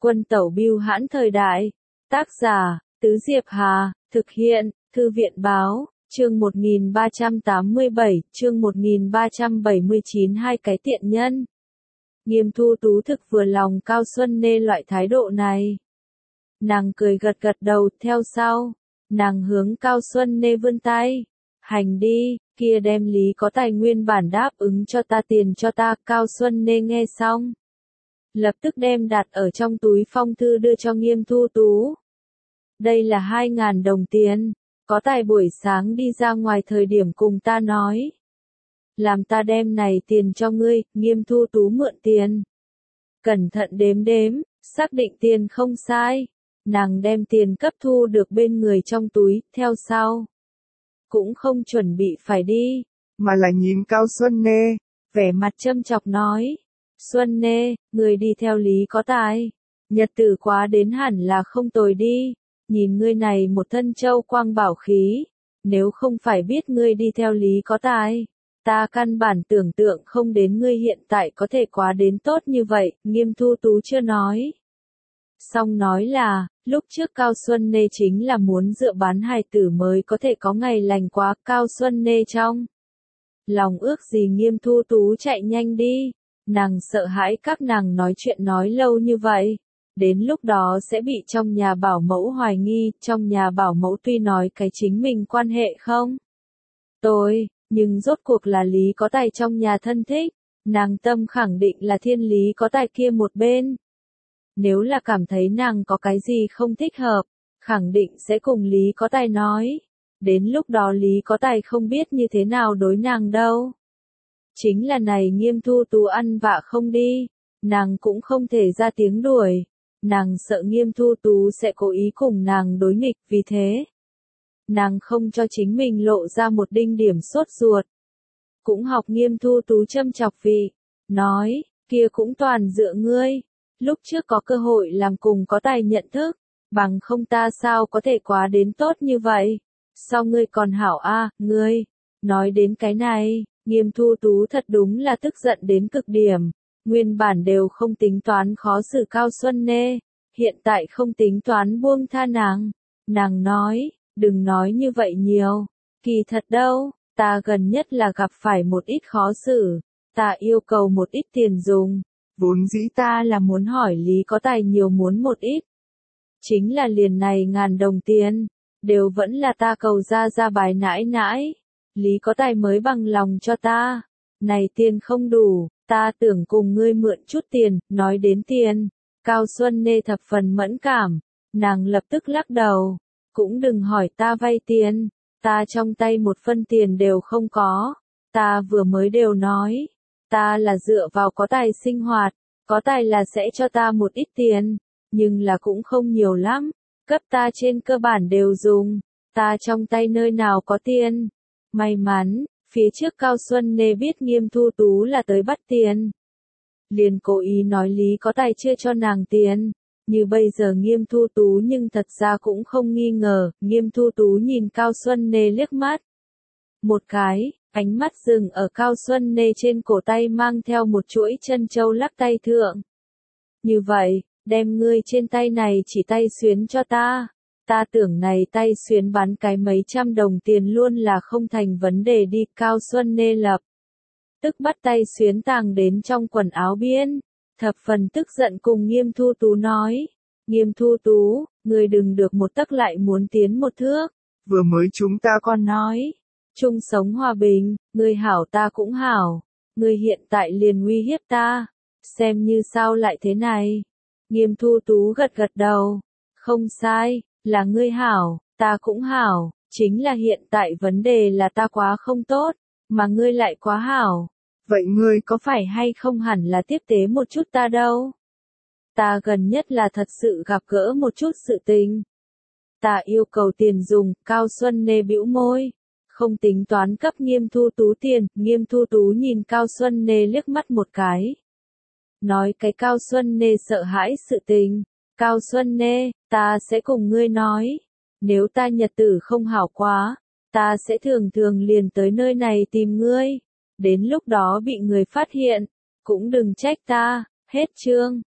Quân tẩu bưu hãn thời đại. Tác giả, Tứ Diệp Hà, thực hiện, Thư viện báo, chương 1387, chương 1379 hai cái tiện nhân. Nghiêm Thu Tú thực vừa lòng Cao Xuân Nê loại thái độ này. Nàng cười gật gật đầu, theo sau, nàng hướng Cao Xuân Nê vươn tay. Hành đi, kia đem Lý có tài nguyên bản đáp ứng cho ta tiền cho ta. Cao Xuân Nê nghe xong, lập tức đem đặt ở trong túi phong thư đưa cho Nghiêm Thu Tú. Đây là 2.000 đồng tiền, có tài buổi sáng đi ra ngoài thời điểm cùng ta nói. Làm ta đem này tiền cho ngươi. Nghiêm Thu Tú mượn tiền. Cẩn thận đếm đếm, xác định tiền không sai. Nàng đem tiền cấp thu được bên người trong túi, theo sau. Cũng không chuẩn bị phải đi, mà là nhìn Cao Xuân Nê, vẻ mặt châm chọc nói. Xuân Nê, người đi theo Lý có tài. Nhật tử quá đến hẳn là không tồi đi. Nhìn ngươi này một thân châu quang bảo khí. Nếu không phải biết ngươi đi theo Lý có tài, ta căn bản tưởng tượng không đến ngươi hiện tại có thể quá đến tốt như vậy. Nghiêm Thu Tú chưa nói xong nói là, lúc trước Cao Xuân Nê chính là muốn dựa bán hài tử mới có thể có ngày lành quá. Cao Xuân Nê trong lòng ước gì Nghiêm Thu Tú chạy nhanh đi. Nàng sợ hãi các nàng nói chuyện nói lâu như vậy, đến lúc đó sẽ bị trong nhà bảo mẫu hoài nghi. Trong nhà bảo mẫu tuy nói cái chính mình quan hệ không tôi, nhưng rốt cuộc là Lý có tài trong nhà thân thích. Nàng tâm khẳng định là thiên Lý có tài kia một bên. Nếu là cảm thấy nàng có cái gì không thích hợp, khẳng định sẽ cùng Lý có tài nói. Đến lúc đó Lý có tài không biết như thế nào đối nàng đâu. Chính là này Nghiêm Thu Tú ăn vạ không đi, nàng cũng không thể ra tiếng đuổi. Nàng sợ Nghiêm Thu Tú sẽ cố ý cùng nàng đối nghịch, vì thế nàng không cho chính mình lộ ra một đinh điểm sốt ruột. Cũng học Nghiêm Thu Tú châm chọc vị, nói, kia cũng toàn dựa ngươi. Lúc trước có cơ hội làm cùng có tài nhận thức, bằng không ta sao có thể quá đến tốt như vậy. Sao ngươi còn hảo a, ngươi? Nói đến cái này, Nghiêm Thu Tú thật đúng là tức giận đến cực điểm. Nguyên bản đều không tính toán khó xử Cao Xuân Nê, hiện tại không tính toán buông tha nàng. Nàng nói, đừng nói như vậy nhiều, kỳ thật đâu, ta gần nhất là gặp phải một ít khó xử, ta yêu cầu một ít tiền dùng. Vốn dĩ Ta là muốn hỏi Lý có tài nhiều muốn một ít. Chính là liền này 1.000 đồng tiền, đều vẫn là ta cầu ra bài nãi nãi. Lý có tài mới bằng lòng cho ta. Này tiền không đủ, ta tưởng cùng ngươi mượn chút tiền. Nói đến tiền, Cao Xuân Nê thập phần mẫn cảm. Nàng lập tức lắc đầu. Cũng đừng hỏi ta vay tiền. Ta trong tay một phân tiền đều không có. Ta vừa mới đều nói. Ta là dựa vào có tài sinh hoạt. Có tài là sẽ cho ta một ít tiền. Nhưng là cũng không nhiều lắm. Cấp ta trên cơ bản đều dùng. Ta trong tay nơi nào có tiền. May mắn, phía trước Cao Xuân Nê biết Nghiêm Thu Tú là tới bắt tiền. Liền cố ý nói Lý có tài chưa cho nàng tiền. Như bây giờ Nghiêm Thu Tú nhưng thật ra cũng không nghi ngờ. Nghiêm Thu Tú nhìn Cao Xuân Nê liếc mắt một cái, ánh mắt dừng ở Cao Xuân Nê trên cổ tay mang theo một chuỗi chân châu lắc tay thượng. Như vậy, đem ngươi trên tay này chỉ tay xuyến cho ta. Ta tưởng này tay xuyến bán cái mấy trăm đồng tiền luôn là không thành vấn đề đi. Cao Xuân Nê lập tức bắt tay xuyến tàng đến trong quần áo biên. Thập phần tức giận cùng Nghiêm Thu Tú nói. Nghiêm Thu Tú, ngươi đừng được một tấc lại muốn tiến một thước. Vừa mới chúng ta còn nói, chung sống hòa bình, ngươi hảo ta cũng hảo. Ngươi hiện tại liền uy hiếp ta. Xem như sao lại thế này. Nghiêm Thu Tú gật gật đầu. Không sai, là ngươi hảo, ta cũng hảo. Chính là hiện tại vấn đề là ta quá không tốt, mà ngươi lại quá hảo. Vậy ngươi có phải hay không hẳn là tiếp tế một chút ta đâu? Ta gần nhất là thật sự gặp gỡ một chút sự tình. Ta yêu cầu tiền dùng. Cao Xuân Nê bĩu môi, không tính toán cấp Nghiêm Thu Tú tiền. Nghiêm Thu Tú nhìn Cao Xuân Nê liếc mắt một cái. Nói cái Cao Xuân Nê sợ hãi sự tình. Cao Xuân Nê, ta sẽ cùng ngươi nói. Nếu ta nhật tử không hảo quá, ta sẽ thường thường liền tới nơi này tìm ngươi. Đến lúc đó bị người phát hiện, cũng đừng trách ta. Hết chương.